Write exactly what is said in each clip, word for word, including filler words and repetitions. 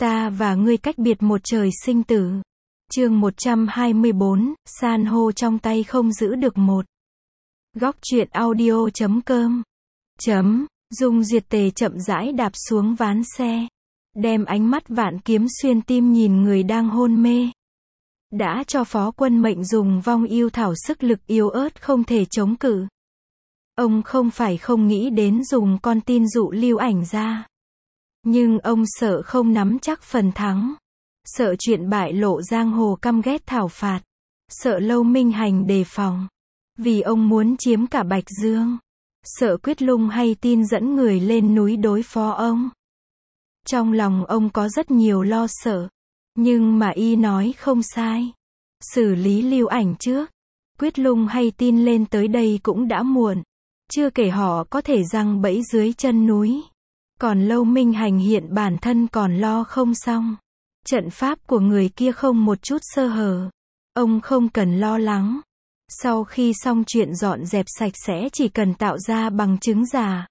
Ta và ngươi cách biệt một trời sinh tử. Chương một trăm hai mươi bốn, san hô trong tay không giữ được một. Góc truyện audio chấm com. Chấm, Dung Duyệt Tề chậm rãi đạp xuống ván xe. Đem ánh mắt vạn kiếm xuyên tim nhìn người đang hôn mê. Đã cho Phó Quân mệnh dùng vong yêu thảo sức lực yếu ớt không thể chống cự. Ông không phải không nghĩ đến dùng con tin dụ Lưu Ảnh ra. Nhưng ông sợ không nắm chắc phần thắng. Sợ chuyện bại lộ giang hồ căm ghét thảo phạt. Sợ Lâu Minh Hành đề phòng. Vì ông muốn chiếm cả Bạch Dương. Sợ Quyết Lung hay tin dẫn người lên núi đối phó ông. Trong lòng ông có rất nhiều lo sợ. Nhưng mà y nói không sai. Xử lý Lưu Ảnh trước. Quyết Lung hay tin lên tới đây cũng đã muộn. Chưa kể họ có thể giăng bẫy dưới chân núi. Còn Lâu Minh Hành hiện bản thân còn lo không xong. Trận pháp của người kia không một chút sơ hở. Ông không cần lo lắng. Sau khi xong chuyện dọn dẹp sạch sẽ chỉ cần tạo ra bằng chứng giả.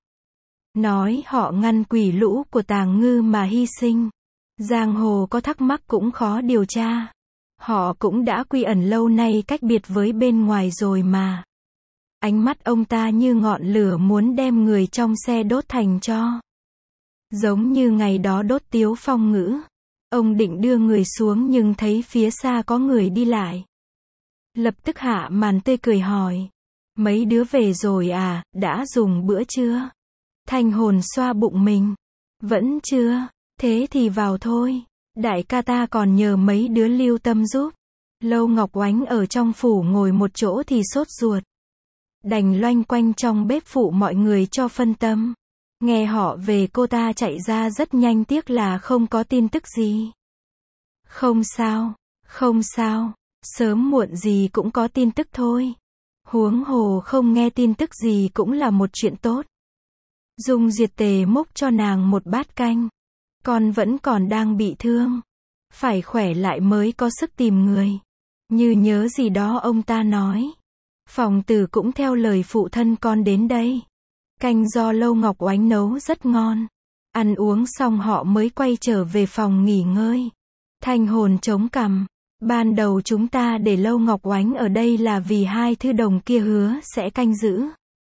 Nói họ ngăn quỷ lũ của Tàng Ngư mà hy sinh. Giang hồ có thắc mắc cũng khó điều tra. Họ cũng đã quy ẩn lâu nay cách biệt với bên ngoài rồi mà. Ánh mắt ông ta như ngọn lửa muốn đem người trong xe đốt thành tro. Giống như ngày đó đốt Tiếu Phong Ngữ. Ông định đưa người xuống nhưng thấy phía xa có người đi lại. Lập tức hạ màn tươi cười hỏi. Mấy đứa về rồi à, đã dùng bữa chưa? Thanh Hồn xoa bụng mình. Vẫn chưa, thế thì vào thôi. Đại ca ta còn nhờ mấy đứa lưu tâm giúp. Lâu Ngọc Oánh ở trong phủ ngồi một chỗ thì sốt ruột. Đành loanh quanh trong bếp phụ mọi người cho phân tâm. Nghe họ về cô ta chạy ra rất nhanh, tiếc là không có tin tức gì. Không sao, không sao, sớm muộn gì cũng có tin tức thôi. Huống hồ không nghe tin tức gì cũng là một chuyện tốt. Dung Duyệt Tề múc cho nàng một bát canh. Con vẫn còn đang bị thương. Phải khỏe lại mới có sức tìm người. Như nhớ gì đó ông ta nói. Phòng Tử cũng theo lời phụ thân con đến đây. Canh do Lâu Ngọc Oánh nấu rất ngon. Ăn uống xong họ mới quay trở về phòng nghỉ ngơi. Thanh Hồn chống cằm. Ban đầu chúng ta để Lâu Ngọc Oánh ở đây là vì hai thư đồng kia hứa sẽ canh giữ.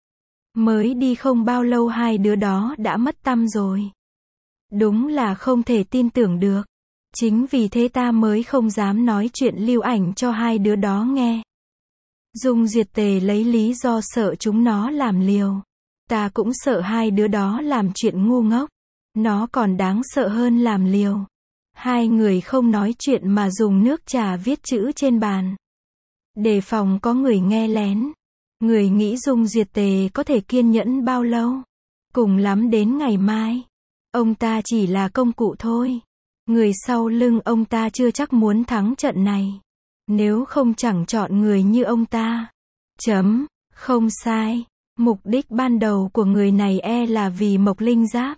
Mới đi không bao lâu hai đứa đó đã mất tăm rồi. Đúng là không thể tin tưởng được. Chính vì thế ta mới không dám nói chuyện Lưu Ảnh cho hai đứa đó nghe. Dung Duyệt Tề lấy lý do sợ chúng nó làm liều. Ta cũng sợ hai đứa đó làm chuyện ngu ngốc. Nó còn đáng sợ hơn làm liều. Hai người không nói chuyện mà dùng nước trà viết chữ trên bàn. Đề phòng có người nghe lén. Người nghĩ Dung Duyệt Tề có thể kiên nhẫn bao lâu? Cùng lắm đến ngày mai. Ông ta chỉ là công cụ thôi. Người sau lưng ông ta chưa chắc muốn thắng trận này. Nếu không chẳng chọn người như ông ta. Chấm, không sai. Mục đích ban đầu của người này e là vì Mộc Linh Giáp.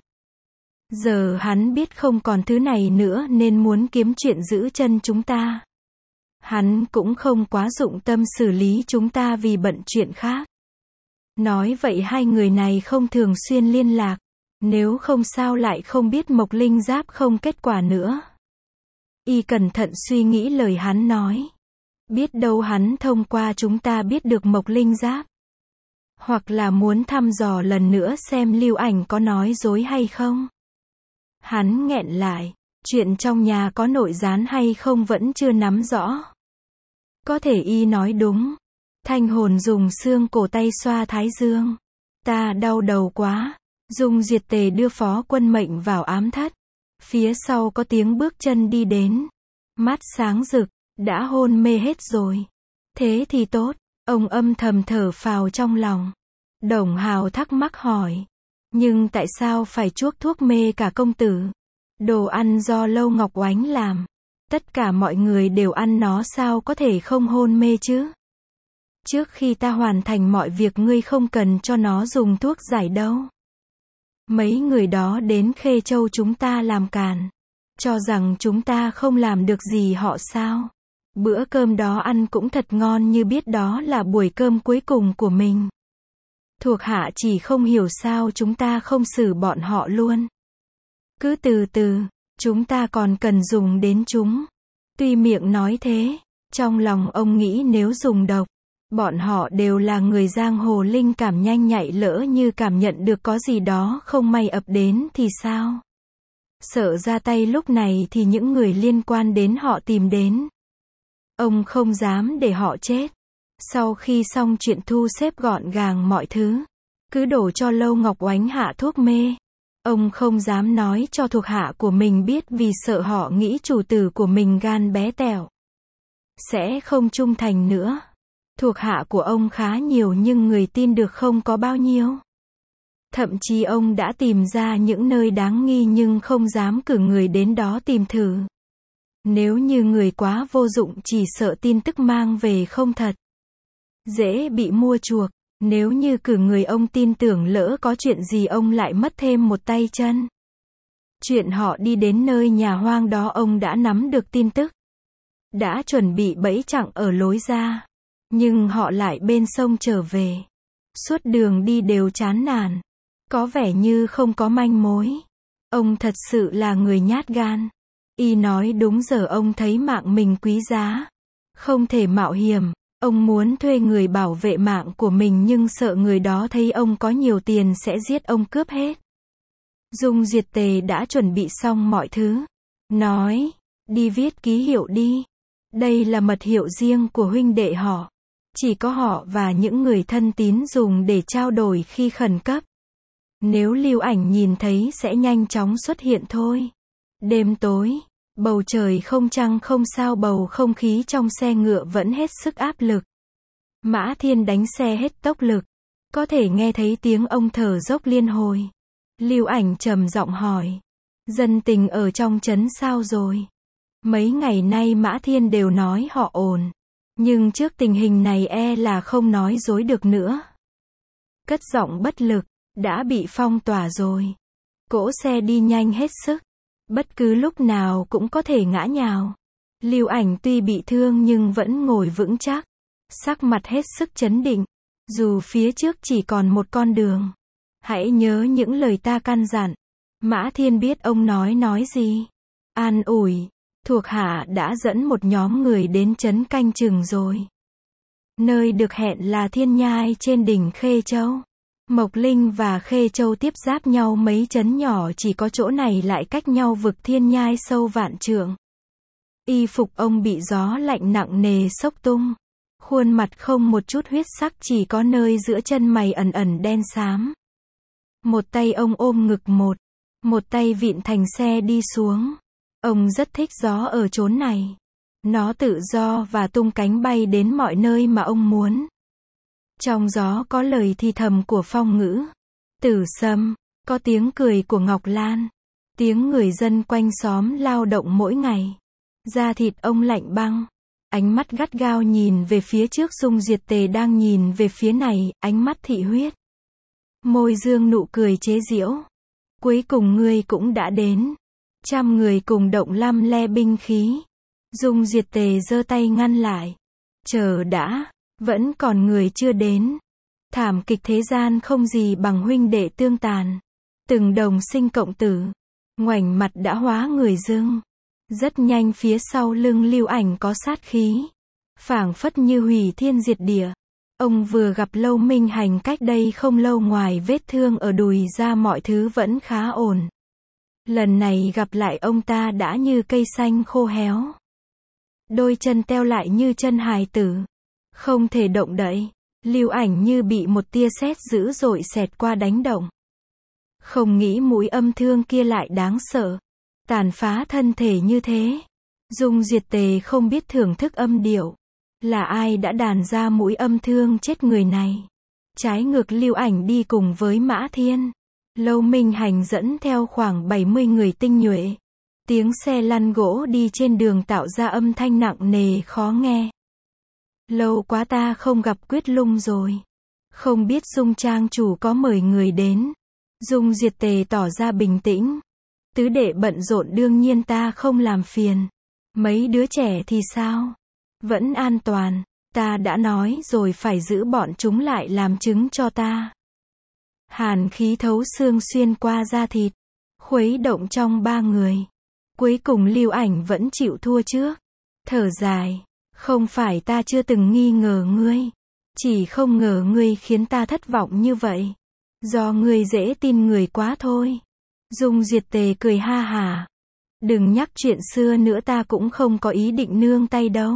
Giờ hắn biết không còn thứ này nữa nên muốn kiếm chuyện giữ chân chúng ta. Hắn cũng không quá dụng tâm xử lý chúng ta vì bận chuyện khác. Nói vậy hai người này không thường xuyên liên lạc. Nếu không sao lại không biết Mộc Linh Giáp không kết quả nữa. Y cẩn thận suy nghĩ lời hắn nói. Biết đâu hắn thông qua chúng ta biết được Mộc Linh Giáp. Hoặc là muốn thăm dò lần nữa xem Lưu Ảnh có nói dối hay không. Hắn nghẹn lại. Chuyện trong nhà có nội gián hay không vẫn chưa nắm rõ. Có thể y nói đúng. Thanh Hồn dùng xương cổ tay xoa thái dương. Ta đau đầu quá. Dung Duyệt Tề đưa Phó Quân mệnh vào ám thất. Phía sau có tiếng bước chân đi đến. Mắt sáng rực. Đã hôn mê hết rồi. Thế thì tốt. Ông âm thầm thở phào trong lòng. Đồng Hào thắc mắc hỏi. Nhưng tại sao phải chuốc thuốc mê cả công tử? Đồ ăn do Lâu Ngọc Oánh làm. Tất cả mọi người đều ăn nó, sao có thể không hôn mê chứ? Trước khi ta hoàn thành mọi việc ngươi không cần cho nó dùng thuốc giải đâu. Mấy người đó đến Khê Châu chúng ta làm càn. Cho rằng chúng ta không làm được gì họ sao? Bữa cơm đó ăn cũng thật ngon như biết đó là buổi cơm cuối cùng của mình. Thuộc hạ chỉ không hiểu sao chúng ta không xử bọn họ luôn. Cứ từ từ, Chúng ta còn cần dùng đến chúng. Tuy miệng nói thế, trong lòng ông nghĩ nếu dùng độc, bọn họ đều là người giang hồ linh cảm nhanh nhạy, lỡ như cảm nhận được có gì đó không may ập đến thì sao? Sợ ra tay lúc này thì những người liên quan đến họ tìm đến. Ông không dám để họ chết. Sau khi xong chuyện thu xếp gọn gàng mọi thứ, cứ đổ cho Lâu Ngọc Oánh hạ thuốc mê. Ông không dám nói cho thuộc hạ của mình biết vì sợ họ nghĩ chủ tử của mình gan bé tẹo, sẽ không trung thành nữa. Thuộc hạ của ông khá nhiều nhưng người tin được không có bao nhiêu. Thậm chí ông đã tìm ra những nơi đáng nghi nhưng không dám cử người đến đó tìm thử. Nếu như người quá vô dụng chỉ sợ tin tức mang về không thật, dễ bị mua chuộc. Nếu như cử người ông tin tưởng lỡ có chuyện gì ông lại mất thêm một tay chân. Chuyện họ đi đến nơi nhà hoang đó ông đã nắm được tin tức. Đã chuẩn bị bẫy chặn ở lối ra. Nhưng họ lại bên sông trở về. Suốt đường đi đều chán nản. Có vẻ như không có manh mối. Ông thật sự là người nhát gan. Y nói đúng giờ ông thấy mạng mình quý giá. Không thể mạo hiểm. Ông muốn thuê người bảo vệ mạng của mình nhưng sợ người đó thấy ông có nhiều tiền sẽ giết ông cướp hết. Dung Diệt Tề đã chuẩn bị xong mọi thứ. Nói, đi viết ký hiệu đi. Đây là mật hiệu riêng của huynh đệ họ. Chỉ có họ và những người thân tín dùng để trao đổi khi khẩn cấp. Nếu Lưu Ảnh nhìn thấy sẽ nhanh chóng xuất hiện thôi. Đêm tối, bầu trời không trăng không sao, bầu không khí trong xe ngựa vẫn hết sức áp lực. Mã Thiên đánh xe hết tốc lực. Có thể nghe thấy tiếng ông thở dốc liên hồi. Lưu Ảnh trầm giọng hỏi. Dân tình ở trong trấn sao rồi? Mấy ngày nay Mã Thiên đều nói họ ổn. Nhưng trước tình hình này e là không nói dối được nữa. Cất giọng bất lực. Đã bị phong tỏa rồi. Cỗ xe đi nhanh hết sức. Bất cứ lúc nào cũng có thể ngã nhào. Lưu Ảnh tuy bị thương nhưng vẫn ngồi vững chắc. Sắc mặt hết sức chấn định. Dù phía trước chỉ còn một con đường. Hãy nhớ những lời ta căn dặn. Mã Thiên biết ông nói nói gì. An ủi. Thuộc hạ đã dẫn một nhóm người đến trấn canh chừng rồi. Nơi được hẹn là Thiên Nhai trên đỉnh Khê Châu. Mộc Linh và Khê Châu tiếp giáp nhau mấy trấn nhỏ, chỉ có chỗ này lại cách nhau vực Thiên Nhai sâu vạn trượng. Y phục ông bị gió lạnh nặng nề xốc tung. Khuôn mặt không một chút huyết sắc, chỉ có nơi giữa chân mày ẩn ẩn đen xám. Một tay ông ôm ngực, một, một tay vịn thành xe đi xuống. Ông rất thích gió ở chốn này. Nó tự do và tung cánh bay đến mọi nơi mà ông muốn. Trong gió có lời thì thầm của Phong Ngữ, Tử Sâm, có tiếng cười của Ngọc Lan, tiếng người dân quanh xóm lao động mỗi ngày. Da thịt ông lạnh băng, ánh mắt gắt gao nhìn về phía trước. Dung Diệt Tề đang nhìn về phía này, ánh mắt thị huyết. Môi dương nụ cười chế giễu. Cuối cùng ngươi cũng đã đến. Trăm người cùng động lăm le binh khí. Dung Diệt Tề giơ tay ngăn lại. Chờ đã. Vẫn còn người chưa đến. Thảm kịch thế gian không gì bằng huynh đệ tương tàn. Từng đồng sinh cộng tử. Ngoảnh mặt đã hóa người dưng. Rất nhanh phía sau lưng Lưu Ảnh có sát khí. Phảng phất như hủy thiên diệt địa. Ông vừa gặp Lâu Minh Hành cách đây không lâu, ngoài vết thương ở đùi ra mọi thứ vẫn khá ổn. Lần này gặp lại ông ta đã như cây xanh khô héo. Đôi chân teo lại như chân hài tử. Không thể động đậy. Lưu Ảnh như bị một tia sét dữ dội xẹt qua đánh động. Không nghĩ mũi âm thương kia lại đáng sợ. Tàn phá thân thể như thế. Dung Diệt Tề không biết thưởng thức âm điệu. Là ai đã đàn ra mũi âm thương chết người này? Trái ngược Lưu Ảnh đi cùng với Mã Thiên. Lâu Minh Hành dẫn theo khoảng bảy mươi người tinh nhuệ. Tiếng xe lăn gỗ đi trên đường tạo ra âm thanh nặng nề khó nghe. Lâu quá ta không gặp Quyết Lung rồi. Không biết Dung trang chủ có mời người đến. Dung Diệt Tề tỏ ra bình tĩnh. Tứ đệ bận rộn đương nhiên ta không làm phiền. Mấy đứa trẻ thì sao? Vẫn an toàn. Ta đã nói rồi phải giữ bọn chúng lại làm chứng cho ta. Hàn khí thấu xương xuyên qua da thịt. Khuấy động trong ba người. Cuối cùng Lưu Ảnh vẫn chịu thua trước. Thở dài. Không phải ta chưa từng nghi ngờ ngươi. Chỉ không ngờ ngươi khiến ta thất vọng như vậy. Do ngươi dễ tin người quá thôi. Dung Diệt Tề cười ha hả. Đừng nhắc chuyện xưa nữa, ta cũng không có ý định nương tay đâu.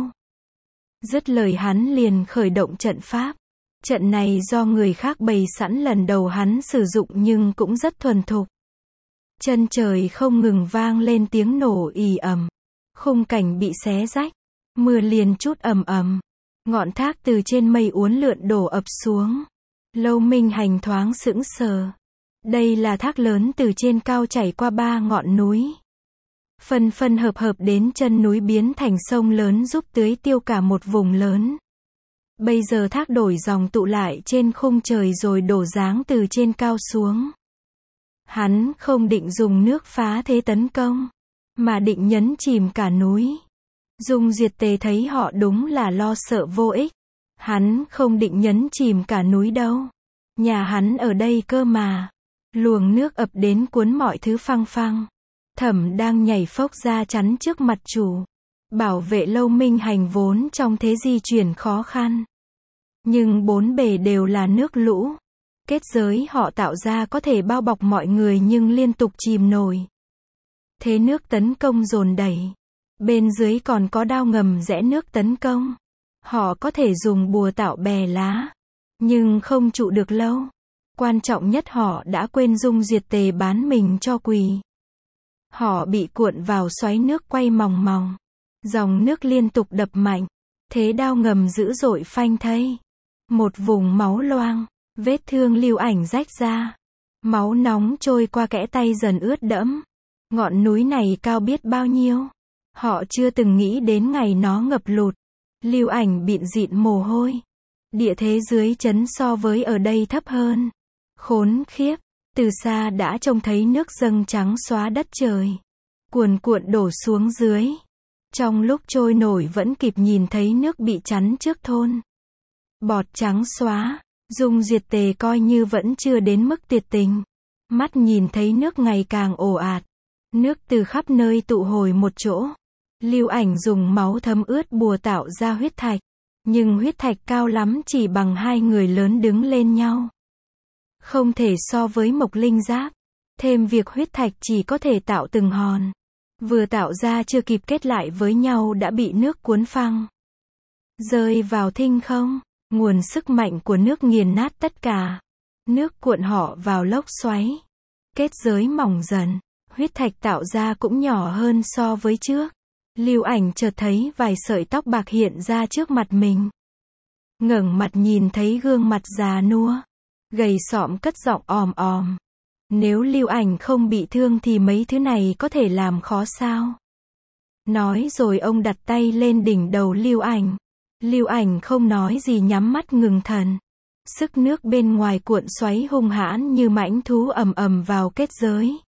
Dứt lời hắn liền khởi động trận pháp. Trận này do người khác bày sẵn, lần đầu hắn sử dụng nhưng cũng rất thuần thục. Chân trời không ngừng vang lên tiếng nổ ì ầm. Khung cảnh bị xé rách. Mưa liền trút ầm ầm. Ngọn thác từ trên mây uốn lượn đổ ập xuống. Lâu Minh Hành thoáng sững sờ. Đây là thác lớn từ trên cao chảy qua ba ngọn núi. Phân phân hợp hợp đến chân núi biến thành sông lớn giúp tưới tiêu cả một vùng lớn. Bây giờ thác đổi dòng tụ lại trên khung trời rồi đổ giáng từ trên cao xuống. Hắn không định dùng nước phá thế tấn công, mà định nhấn chìm cả núi. Dung Diệt Tề thấy họ đúng là lo sợ vô ích. Hắn không định nhấn chìm cả núi đâu. Nhà hắn ở đây cơ mà. Luồng nước ập đến cuốn mọi thứ phăng phăng. Thẩm đang nhảy phốc ra chắn trước mặt chủ. Bảo vệ Lâu Minh Hành vốn trong thế di chuyển khó khăn. Nhưng bốn bề đều là nước lũ. Kết giới họ tạo ra có thể bao bọc mọi người nhưng liên tục chìm nổi. Thế nước tấn công dồn đẩy. Bên dưới còn có đao ngầm rẽ nước tấn công. Họ có thể dùng bùa tạo bè lá. Nhưng không trụ được lâu. Quan trọng nhất họ đã quên Dung Diệt Tề bán mình cho quỷ. Họ bị cuộn vào xoáy nước quay mòng mòng. Dòng nước liên tục đập mạnh. Thế đao ngầm dữ dội phanh thây. Một vùng máu loang. Vết thương Lưu Ảnh rách ra. Máu nóng trôi qua kẽ tay dần ướt đẫm. Ngọn núi này cao biết bao nhiêu. Họ chưa từng nghĩ đến ngày nó ngập lụt. Lưu Ảnh bịn dịn mồ hôi. Địa thế dưới chấn so với ở đây thấp hơn. Khốn khiếp. Từ xa đã trông thấy nước dâng trắng xóa đất trời. Cuồn cuộn đổ xuống dưới. Trong lúc trôi nổi vẫn kịp nhìn thấy nước bị chắn trước thôn. Bọt trắng xóa. Dung Diệt Tề coi như vẫn chưa đến mức tuyệt tình. Mắt nhìn thấy nước ngày càng ồ ạt. Nước từ khắp nơi tụ hồi một chỗ. Lưu Ảnh dùng máu thấm ướt bùa tạo ra huyết thạch. Nhưng huyết thạch cao lắm chỉ bằng hai người lớn đứng lên nhau. Không thể so với Mộc Linh Giáp. Thêm việc huyết thạch chỉ có thể tạo từng hòn. Vừa tạo ra chưa kịp kết lại với nhau đã bị nước cuốn phăng. Rơi vào thinh không. Nguồn sức mạnh của nước nghiền nát tất cả. Nước cuộn họ vào lốc xoáy. Kết giới mỏng dần. Huyết thạch tạo ra cũng nhỏ hơn so với trước. Lưu Ảnh chợt thấy vài sợi tóc bạc hiện ra trước mặt mình. Ngẩng mặt nhìn thấy gương mặt già nua. Gầy xõm cất giọng òm òm. Nếu Lưu Ảnh không bị thương thì mấy thứ này có thể làm khó sao? Nói rồi ông đặt tay lên đỉnh đầu Lưu Ảnh. Lưu Ảnh không nói gì, nhắm mắt ngừng thần. Sức nước bên ngoài cuộn xoáy hung hãn như mãnh thú ầm ầm vào kết giới.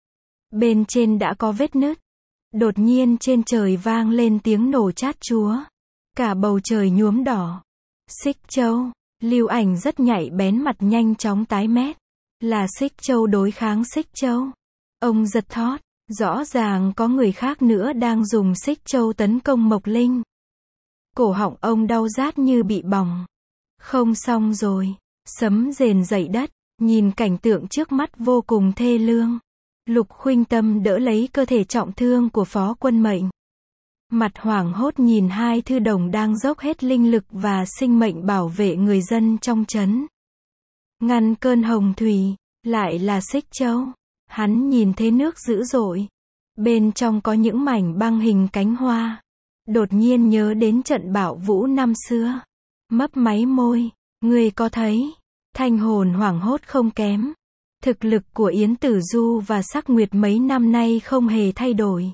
Bên trên đã có vết nứt. Đột nhiên trên trời vang lên tiếng nổ chát chúa. Cả bầu trời nhuốm đỏ. Xích Châu. Lưu Ảnh rất nhạy bén, mặt nhanh chóng tái mét. Là Xích Châu đối kháng Xích Châu. Ông giật thót. Rõ ràng có người khác nữa đang dùng Xích Châu tấn công Mộc Linh. Cổ họng ông đau rát như bị bỏng. Không xong rồi. Sấm rền dậy đất. Nhìn cảnh tượng trước mắt vô cùng thê lương. Lục Khuynh Tâm đỡ lấy cơ thể trọng thương của Phó Quân Mệnh. Mặt hoảng hốt nhìn hai thư đồng đang dốc hết linh lực và sinh mệnh bảo vệ người dân trong trấn. Ngăn cơn hồng thủy. Lại là Xích Châu. Hắn nhìn thấy nước dữ dội. Bên trong có những mảnh băng hình cánh hoa. Đột nhiên nhớ đến trận bạo vũ năm xưa. Mấp máy môi. Ngươi có thấy? Thanh hồn hoảng hốt không kém. Thực lực của Yến Tử Du và Sắc Nguyệt mấy năm nay không hề thay đổi.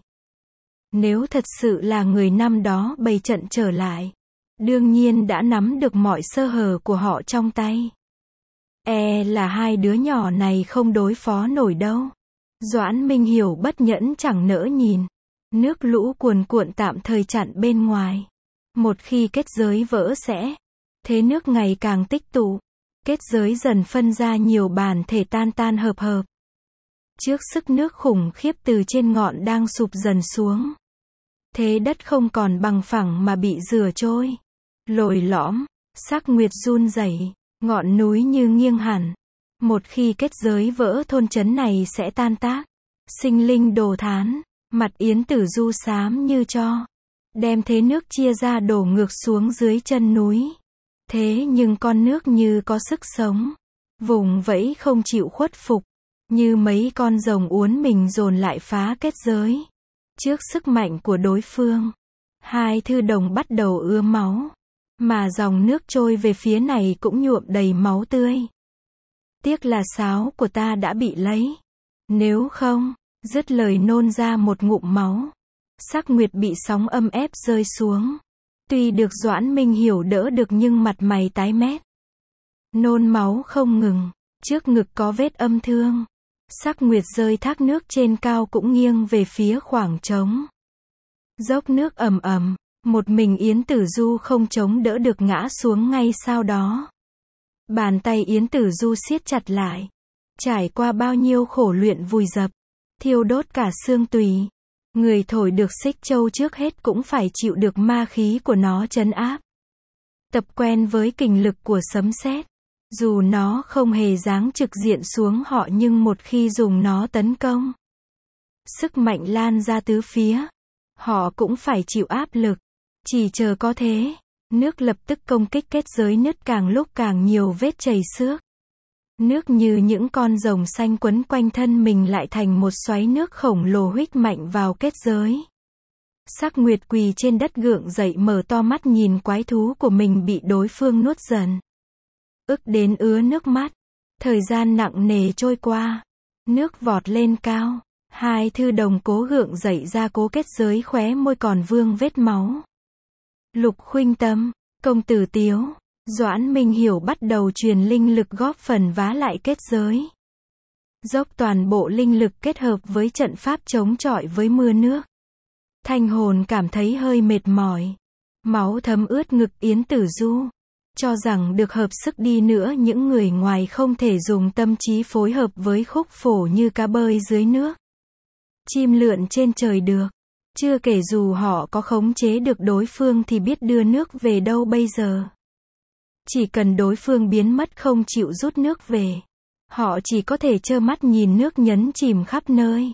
Nếu thật sự là người năm đó bày trận trở lại, đương nhiên đã nắm được mọi sơ hở của họ trong tay. E là hai đứa nhỏ này không đối phó nổi đâu. Doãn Minh Hiểu bất nhẫn chẳng nỡ nhìn. Nước lũ cuồn cuộn tạm thời chặn bên ngoài. Một khi kết giới vỡ sẽ, thế nước ngày càng tích tụ. Kết giới dần phân ra nhiều bản thể tan tan hợp hợp. Trước sức nước khủng khiếp từ trên ngọn đang sụp dần xuống. Thế đất không còn bằng phẳng mà bị rửa trôi. Lồi lõm, sắc nguyệt run rẩy, ngọn núi như nghiêng hẳn. Một khi kết giới vỡ thôn trấn này sẽ tan tác. Sinh linh đồ thán, mặt Yến Tử Du xám như tro. Đem thế nước chia ra đổ ngược xuống dưới chân núi. Thế nhưng con nước như có sức sống. Vùng vẫy không chịu khuất phục. Như mấy con rồng uốn mình dồn lại phá kết giới. Trước sức mạnh của đối phương, hai thư đồng bắt đầu ứa máu. Mà dòng nước trôi về phía này cũng nhuộm đầy máu tươi. Tiếc là sáo của ta đã bị lấy. Nếu không, dứt lời nôn ra một ngụm máu. Sắc nguyệt bị sóng âm ép rơi xuống. Tuy được Doãn Minh Hiểu đỡ được nhưng mặt mày tái mét. Nôn máu không ngừng, trước ngực có vết âm thương. Sắc nguyệt rơi thác nước trên cao cũng nghiêng về phía khoảng trống. Dốc nước ầm ầm, một mình Yến Tử Du không chống đỡ được ngã xuống ngay sau đó. Bàn tay Yến Tử Du siết chặt lại. Trải qua bao nhiêu khổ luyện vùi dập, thiêu đốt cả xương tùy. Người thổi được xích châu trước hết cũng phải chịu được ma khí của nó trấn áp. Tập quen với kình lực của sấm sét. Dù nó không hề giáng trực diện xuống họ nhưng một khi dùng nó tấn công, sức mạnh lan ra tứ phía. Họ cũng phải chịu áp lực. Chỉ chờ có thế, nước lập tức công kích kết giới nứt càng lúc càng nhiều vết chảy xước. Nước như những con rồng xanh quấn quanh thân mình lại thành một xoáy nước khổng lồ huých mạnh vào kết giới. Sắc nguyệt quỳ trên đất gượng dậy mở to mắt nhìn quái thú của mình bị đối phương nuốt dần. Ức đến ứa nước mắt. Thời gian nặng nề trôi qua. Nước vọt lên cao. Hai thư đồng cố gượng dậy ra cố kết giới khóe môi còn vương vết máu. Lục Khuynh Tâm, Công Tử Tiếu, Doãn Minh Hiểu bắt đầu truyền linh lực góp phần vá lại kết giới. Dốc toàn bộ linh lực kết hợp với trận pháp chống chọi với mưa nước. Thanh hồn cảm thấy hơi mệt mỏi. Máu thấm ướt ngực Yến Tử Du. Cho rằng được hợp sức đi nữa những người ngoài không thể dùng tâm trí phối hợp với khúc phổ như cá bơi dưới nước. Chim lượn trên trời được. Chưa kể dù họ có khống chế được đối phương thì biết đưa nước về đâu bây giờ. Chỉ cần đối phương biến mất không chịu rút nước về. Họ chỉ có thể trơ mắt nhìn nước nhấn chìm khắp nơi.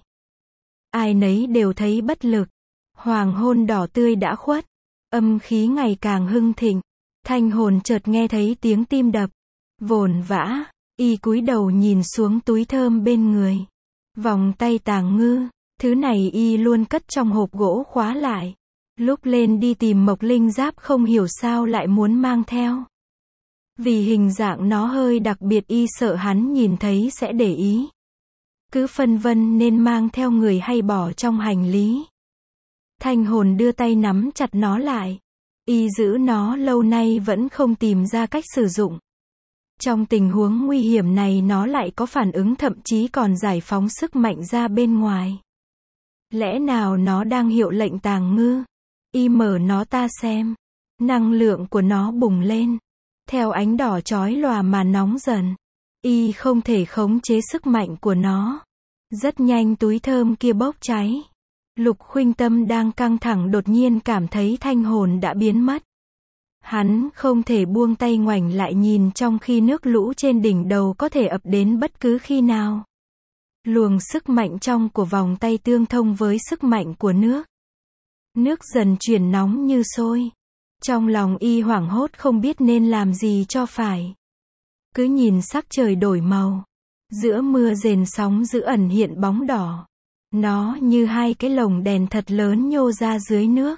Ai nấy đều thấy bất lực. Hoàng hôn đỏ tươi đã khuất. Âm khí ngày càng hưng thịnh. Thanh hồn chợt nghe thấy tiếng tim đập. Vồn vã, y cúi đầu nhìn xuống túi thơm bên người. Vòng tay Tàng Ngư, thứ này y luôn cất trong hộp gỗ khóa lại. Lúc lên đi tìm Mộc Linh Giáp không hiểu sao lại muốn mang theo. Vì hình dạng nó hơi đặc biệt y sợ hắn nhìn thấy sẽ để ý. Cứ phân vân nên mang theo người hay bỏ trong hành lý. Thanh hồn đưa tay nắm chặt nó lại. Y giữ nó lâu nay vẫn không tìm ra cách sử dụng. Trong tình huống nguy hiểm này nó lại có phản ứng thậm chí còn giải phóng sức mạnh ra bên ngoài. Lẽ nào nó đang hiệu lệnh Tàng Ngư? Y mở nó ta xem. Năng lượng của nó bùng lên. Theo ánh đỏ chói lòa mà nóng dần. Y không thể khống chế sức mạnh của nó. Rất nhanh túi thơm kia bốc cháy. Lục Khuynh Tâm đang căng thẳng đột nhiên cảm thấy thanh hồn đã biến mất. Hắn không thể buông tay ngoảnh lại nhìn trong khi nước lũ trên đỉnh đầu có thể ập đến bất cứ khi nào. Luồng sức mạnh trong của vòng tay tương thông với sức mạnh của nước. Nước dần chuyển nóng như sôi. Trong lòng y hoảng hốt không biết nên làm gì cho phải. Cứ nhìn sắc trời đổi màu. Giữa mưa rền sóng dữ ẩn hiện bóng đỏ. Nó như hai cái lồng đèn thật lớn nhô ra dưới nước.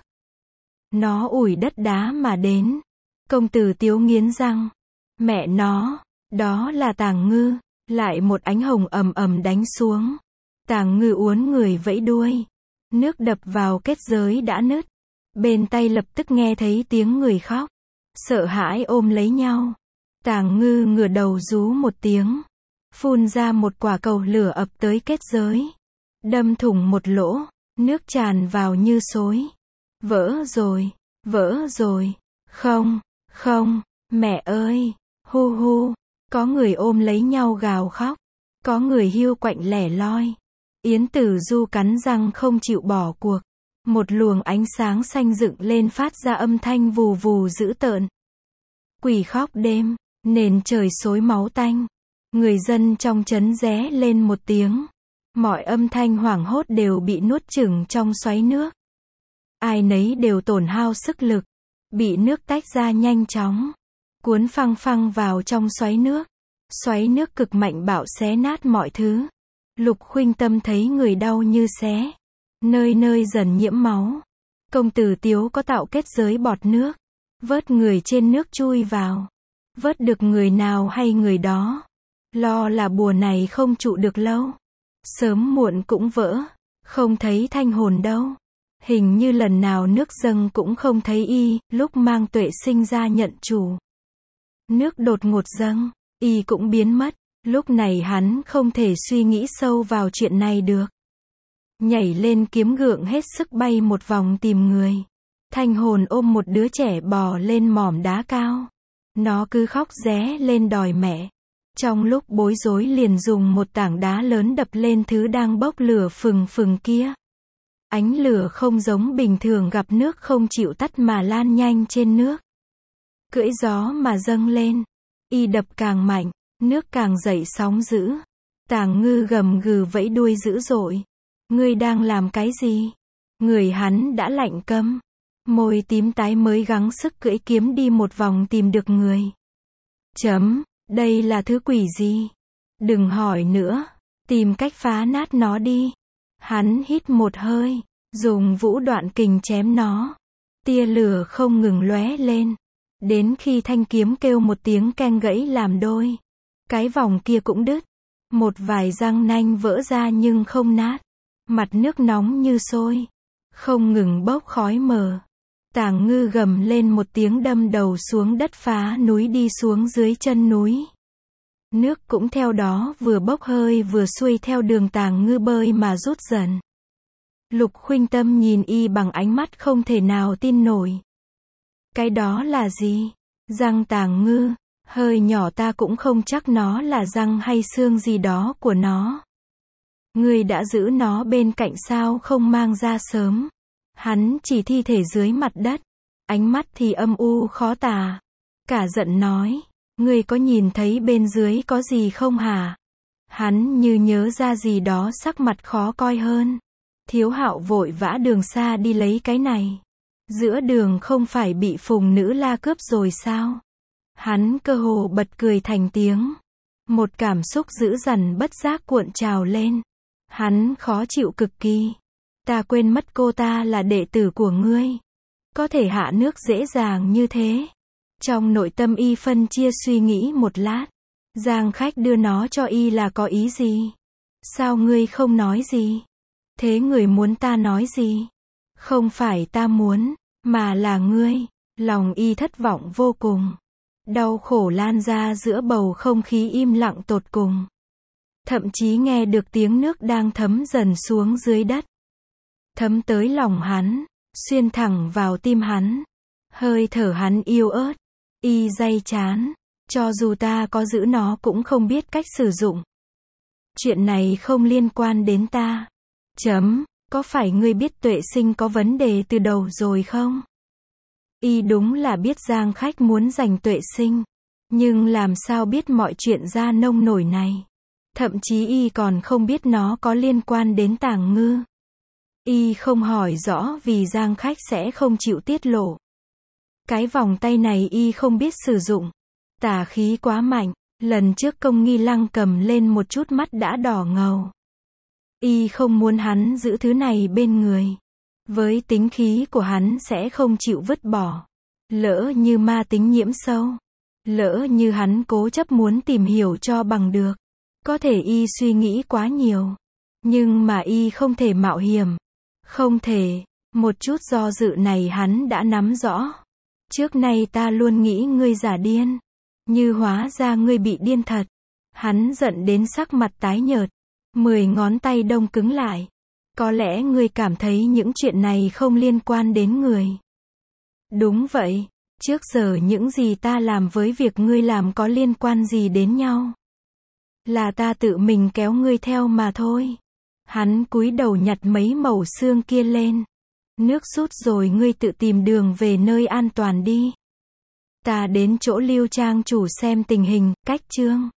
Nó ủi đất đá mà đến. Công Tử Tiếu nghiến răng. Mẹ nó, đó là Tàng Ngư. Lại một ánh hồng ầm ầm đánh xuống. Tàng Ngư uốn người vẫy đuôi. Nước đập vào kết giới đã nứt. Bên tay lập tức nghe thấy tiếng người khóc. Sợ hãi ôm lấy nhau. Tàng Ngư ngửa đầu rú một tiếng. Phun ra một quả cầu lửa ập tới kết giới. Đâm thủng một lỗ. Nước tràn vào như xối. Vỡ rồi, vỡ rồi. Không, không, mẹ ơi. Hu hu. Có người ôm lấy nhau gào khóc. Có người hiu quạnh lẻ loi. Yến Tử Du cắn răng không chịu bỏ cuộc. Một luồng ánh sáng xanh dựng lên phát ra âm thanh vù vù dữ tợn. Quỷ khóc đêm, nền trời xối máu tanh. Người dân trong trấn ré lên một tiếng. Mọi âm thanh hoảng hốt đều bị nuốt chửng trong xoáy nước. Ai nấy đều tổn hao sức lực. Bị nước tách ra nhanh chóng. Cuốn phăng phăng vào trong xoáy nước. Xoáy nước cực mạnh bạo xé nát mọi thứ. Lục Khuynh Tâm thấy người đau như xé. Nơi nơi dần nhiễm máu. Công tử Tiếu có tạo kết giới bọt nước. Vớt người trên nước chui vào. Vớt được người nào hay người đó. Lo là bùa này không trụ được lâu. Sớm muộn cũng vỡ. Không thấy thanh hồn đâu. Hình như lần nào nước dâng cũng không thấy y, lúc mang Tuệ Sinh ra nhận chủ. Nước đột ngột dâng, y cũng biến mất. Lúc này hắn không thể suy nghĩ sâu vào chuyện này được. Nhảy lên kiếm gượng hết sức bay một vòng tìm người. Thanh hồn ôm một đứa trẻ bò lên mỏm đá cao. Nó cứ khóc ré lên đòi mẹ. Trong lúc bối rối liền dùng một tảng đá lớn đập lên thứ đang bốc lửa phừng phừng kia. Ánh lửa không giống bình thường gặp nước không chịu tắt mà lan nhanh trên nước. Cưỡi gió mà dâng lên. Y đập càng mạnh, nước càng dậy sóng dữ. Tàng Ngư gầm gừ vẫy đuôi dữ dội. Ngươi đang làm cái gì? Người hắn đã lạnh câm. Môi tím tái mới gắng sức cưỡi kiếm đi một vòng tìm được người. Chấm, đây là thứ quỷ gì? Đừng hỏi nữa. Tìm cách phá nát nó đi. Hắn hít một hơi, dùng vũ đoạn kình chém nó. Tia lửa không ngừng lóe lên. Đến khi thanh kiếm kêu một tiếng keng gãy làm đôi. Cái vòng kia cũng đứt. Một vài răng nanh vỡ ra nhưng không nát. Mặt nước nóng như sôi. Không ngừng bốc khói mờ. Tàng Ngư gầm lên một tiếng đâm đầu xuống đất phá núi đi xuống dưới chân núi. Nước cũng theo đó vừa bốc hơi vừa xuôi theo đường Tàng Ngư bơi mà rút dần. Lục Khuynh Tâm nhìn y bằng ánh mắt không thể nào tin nổi. Cái đó là gì? Răng Tàng Ngư, hơi nhỏ ta cũng không chắc nó là răng hay xương gì đó của nó. Ngươi đã giữ nó bên cạnh sao không mang ra sớm? Hắn chỉ thi thể dưới mặt đất. Ánh mắt thì âm u khó tả. Cả giận nói. Ngươi có nhìn thấy bên dưới có gì không hả? Hắn như nhớ ra gì đó sắc mặt khó coi hơn. Thiếu Hạo vội vã đường xa đi lấy cái này. Giữa đường không phải bị Phùng Nữ La cướp rồi sao? Hắn cơ hồ bật cười thành tiếng. Một cảm xúc dữ dằn bất giác cuộn trào lên. Hắn khó chịu cực kỳ. Ta quên mất cô ta là đệ tử của ngươi. Có thể hạ nước dễ dàng như thế. Trong nội tâm y phân chia suy nghĩ một lát. Giang Khách đưa nó cho y là có ý gì? Sao ngươi không nói gì? Thế người muốn ta nói gì? Không phải ta muốn, mà là ngươi. Lòng y thất vọng vô cùng. Đau khổ lan ra giữa bầu không khí im lặng tột cùng. Thậm chí nghe được tiếng nước đang thấm dần xuống dưới đất. Thấm tới lòng hắn, xuyên thẳng vào tim hắn. Hơi thở hắn yếu ớt. Y day chán. Cho dù ta có giữ nó cũng không biết cách sử dụng. Chuyện này không liên quan đến ta. Chấm, có phải ngươi biết Tuệ Sinh có vấn đề từ đầu rồi không? Y đúng là biết Giang Khách muốn giành Tuệ Sinh. Nhưng làm sao biết mọi chuyện ra nông nổi này? Thậm chí y còn không biết nó có liên quan đến Tàng Ngư. Y không hỏi rõ vì Giang Khách sẽ không chịu tiết lộ. Cái vòng tay này y không biết sử dụng. Tà khí quá mạnh. Lần trước Công Nghi Lăng cầm lên một chút mắt đã đỏ ngầu. Y không muốn hắn giữ thứ này bên người. Với tính khí của hắn sẽ không chịu vứt bỏ. Lỡ như ma tính nhiễm sâu. Lỡ như hắn cố chấp muốn tìm hiểu cho bằng được. Có thể y suy nghĩ quá nhiều. Nhưng mà y không thể mạo hiểm. Không thể. Một chút do dự này hắn đã nắm rõ. Trước nay ta luôn nghĩ ngươi giả điên. Như hóa ra ngươi bị điên thật. Hắn giận đến sắc mặt tái nhợt. Mười ngón tay đông cứng lại. Có lẽ ngươi cảm thấy những chuyện này không liên quan đến người. Đúng vậy. Trước giờ những gì ta làm với việc ngươi làm có liên quan gì đến nhau? Là ta tự mình kéo ngươi theo mà thôi. Hắn cúi đầu nhặt mấy mẩu xương kia lên. Nước rút rồi ngươi tự tìm đường về nơi an toàn đi. Ta đến chỗ Lưu trang chủ xem tình hình, cách chương.